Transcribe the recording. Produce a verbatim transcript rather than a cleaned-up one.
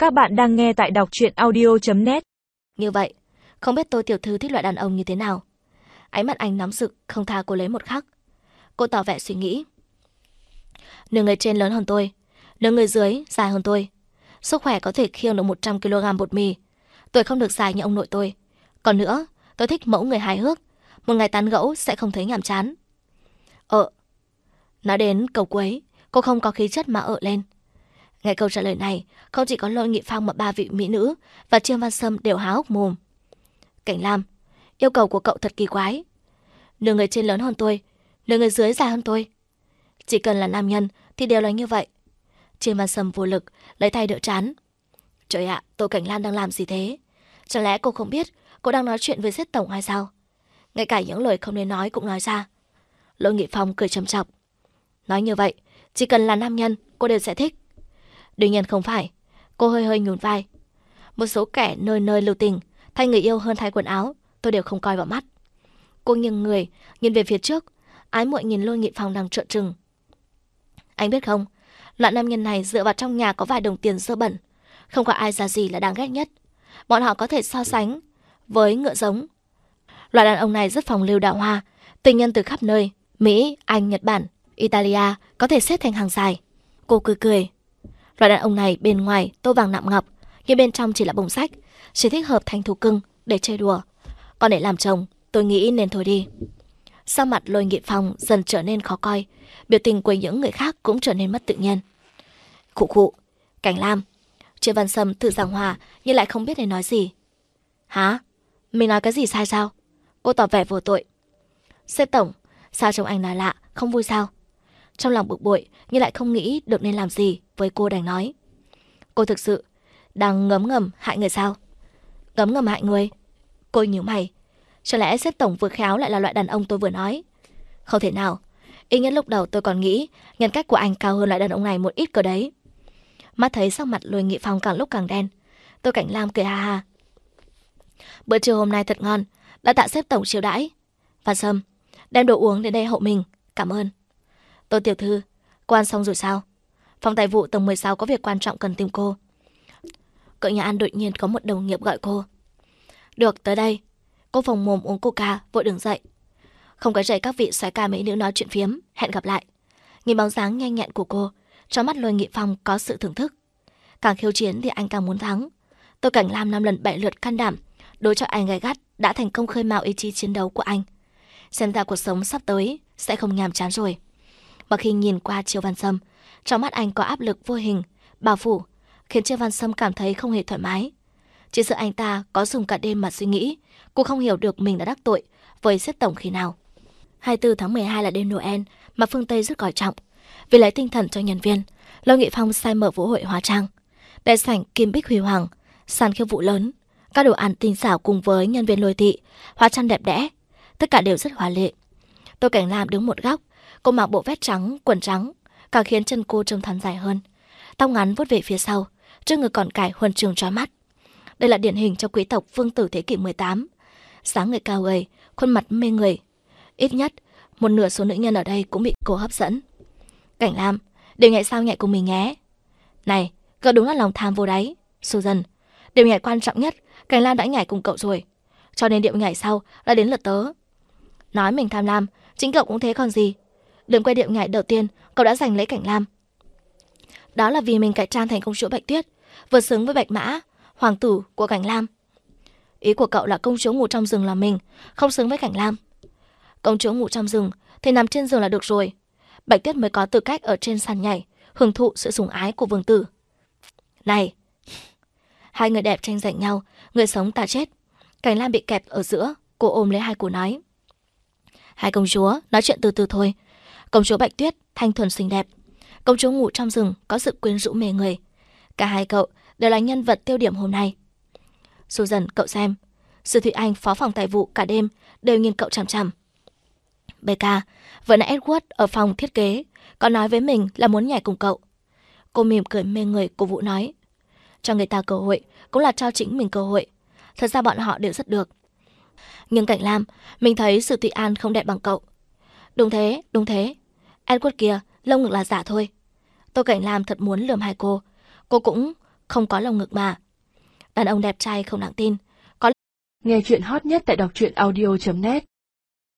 Các bạn đang nghe tại đọc truyện audio chấm net. Như vậy, không biết Tô tiểu thư thích loại đàn ông như thế nào? Ánh mắt anh nóng rực, không tha cô lấy một khắc. Cô tỏ vẻ suy nghĩ. Nửa người trên lớn hơn tôi, nửa người dưới dài hơn tôi. Sức khỏe có thể khiêng được một trăm ki lô gam bột mì. Tuổi không được dài như ông nội tôi. Còn nữa, tôi thích mẫu người hài hước. Một ngày tán gẫu sẽ không thấy nhàm chán. Ờ. Nói đến câu cuối, cô không có khí chất mà ợ lên. Nghe câu trả lời này, không chỉ có Lôi Nghị Phong mà ba vị mỹ nữ và Trương Văn Sâm đều há hốc mồm. Cảnh Lam, yêu cầu của cậu thật kỳ quái. Nửa người trên lớn hơn tôi, nửa người dưới dài hơn tôi. Chỉ cần là nam nhân thì đều là như vậy. Trương Văn Sâm vô lực, lấy tay đỡ trán. Trời ạ, Tô Cảnh Lam đang làm gì thế? Chẳng lẽ cô không biết cô đang nói chuyện với sếp tổng hay sao? Ngay cả những lời không nên nói cũng nói ra. Lôi Nghị Phong cười trầm trọng. Nói như vậy, chỉ cần là nam nhân, cô đều sẽ thích. Đương nhiên không phải. Cô hơi hơi nhún vai. Một số kẻ nơi nơi lưu tình, thay người yêu hơn thay quần áo, tôi đều không coi vào mắt. Cô nghiêng người, nhìn về phía trước, ái muội nhìn Lôi Nghị Phong đang trợn trừng. Anh biết không, loại nam nhân này dựa vào trong nhà có vài đồng tiền dơ bẩn, không có ai ra gì là đáng ghét nhất. Bọn họ có thể so sánh với ngựa giống. Loại đàn ông này rất phong lưu đào hoa, tình nhân từ khắp nơi, Mỹ, Anh, Nhật Bản, Italia có thể xếp thành hàng dài. Cô cười cười. Loại đàn ông này bên ngoài tô vàng nạm ngọc, nhưng bên trong chỉ là bông sách, chỉ thích hợp thành thú cưng để chơi đùa. Còn để làm chồng, tôi nghĩ nên thôi đi. Sắc mặt Lôi Nghị Phong dần trở nên khó coi, biểu tình của những người khác cũng trở nên mất tự nhiên. Khụ khụ, Cảnh Lam. Triệu Văn Sâm thử giảng hòa nhưng lại không biết nên nói gì. Hả? Mình nói cái gì sai sao? Cô tỏ vẻ vô tội. Sếp tổng, sao trông anh nói lạ, không vui sao? Trong lòng bực bội nhưng lại không nghĩ được nên làm gì với cô đành nói. Cô thực sự đang ngấm ngầm hại người sao? Ngấm ngầm hại người? Cô nhíu mày. Chẳng lẽ sếp tổng vừa khéo lại là loại đàn ông tôi vừa nói? Không thể nào. Ít nhất lúc đầu tôi còn nghĩ nhân cách của anh cao hơn loại đàn ông này một ít cơ đấy. Mắt thấy sắc mặt Lôi Nghị Phong càng lúc càng đen, Tô Cảnh Lam cười ha ha. Bữa trưa hôm nay thật ngon, đã tạ sếp tổng chiêu đãi. Văn Sâm, đem đồ uống đến đây hậu mình, cảm ơn. Tô tiểu thư, cô ăn xong rồi sao? Phòng tài vụ tầng mười sáu có việc quan trọng cần tìm cô. Cậu nhà ăn đột nhiên có một đồng nghiệp gọi cô. Được, tới đây. Cô phòng mồm uống coca, vội đứng dậy. Không có dậy các vị soái ca mỹ nữ nói chuyện phiếm, hẹn gặp lại. Nhìn bóng dáng nhanh nhẹn của cô, trong mắt Lôi Nghị Phong có sự thưởng thức. Càng khiêu chiến thì anh càng muốn thắng. Tô Cảnh Lam năm lần bảy lượt can đảm, đối cho anh gay gắt đã thành công khơi mào ý chí chiến đấu của anh. Xem ra cuộc sống sắp tới sẽ không nhàm chán rồi. Và khi nhìn qua Triệu Văn Sâm, trong mắt anh có áp lực vô hình, bao phủ, khiến Triệu Văn Sâm cảm thấy không hề thoải mái. Chỉ sợ anh ta có dùng cả đêm mà suy nghĩ, cô không hiểu được mình đã đắc tội với sếp tổng khi nào. hai mươi tư tháng mười hai là đêm Noel mà phương Tây rất coi trọng. Vì lấy tinh thần cho nhân viên, Lôi Nghị Phong sai mở vũ hội hóa trang. Đại sảnh kim bích huy hoàng, sàn khiêu vũ lớn, các đồ ăn tinh xảo cùng với nhân viên Lôi thị, hóa trang đẹp đẽ, tất cả đều rất hoa lệ. Tô Cảnh Lam đứng một góc, cô mặc bộ vest trắng, quần trắng, càng khiến chân cô trông thon dài hơn. Tóc ngắn vuốt về phía sau, trước ngực còn cài huân trường chói mắt. Đây là điển hình trong quý tộc vương tử thế kỷ mười tám. Dáng người cao gầy, khuôn mặt mê người. Ít nhất, một nửa số nữ nhân ở đây cũng bị cô hấp dẫn. Cảnh Lam, đều nhảy sao nhảy cùng mình nhé. Này, cậu đúng là lòng tham vô đáy. Susan, điệu nhảy quan trọng nhất, Cảnh Lam đã nhảy cùng cậu rồi. Cho nên điệu nhảy sau là đến lượt tớ. Nói mình tham lam, chính cậu cũng thế còn gì. Đừng quay điệu nhảy đầu tiên, cậu đã giành lấy Cảnh Lam. Đó là vì mình cải trang thành công chúa Bạch Tuyết, vừa xứng với Bạch Mã, hoàng tử của Cảnh Lam. Ý của cậu là công chúa ngủ trong rừng là mình, không xứng với Cảnh Lam. Công chúa ngủ trong rừng thì nằm trên giường là được rồi. Bạch Tuyết mới có tư cách ở trên sàn nhảy, hưởng thụ sự sủng ái của vương tử. Này! Hai người đẹp tranh giành nhau, người sống ta chết. Cảnh Lam bị kẹp ở giữa, cô ôm lấy hai cô nói. Hai công chúa, nói chuyện từ từ thôi. Công chúa Bạch Tuyết, thanh thuần xinh đẹp. Công chúa ngủ trong rừng, có sự quyến rũ mê người. Cả hai cậu đều là nhân vật tiêu điểm hôm nay. Susan, cậu xem. Sư Thụy Anh, phó phòng tài vụ cả đêm, đều nhìn cậu chằm chằm. Becca, vừa nãy Edward ở phòng thiết kế, có nói với mình là muốn nhảy cùng cậu. Cô mỉm cười mê người, cổ vũ nói. Cho người ta cơ hội, cũng là cho chính mình cơ hội. Thật ra bọn họ đều rất được. Nhưng Cảnh Lam, mình thấy Sử Thụy An không đẹp bằng cậu. Đúng thế, đúng thế. Edward kia, lông ngực là giả thôi. Tô Cảnh Lam thật muốn lườm hai cô. Cô cũng không có lồng ngực mà. Đàn ông đẹp trai không đáng tin. Có Nghe chuyện hot nhất tại đọc truyện audio chấm net